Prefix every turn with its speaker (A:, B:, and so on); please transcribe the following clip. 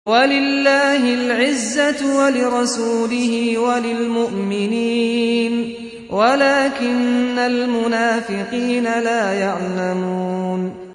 A: وَلِلَّهِ الْعِزَّةُ وَلِرَسُولِهِ وَلِلْمُؤْمِنِينَ وَلَٰكِنَّ الْمُنَافِقِينَ لَا يَعْلَمُونَ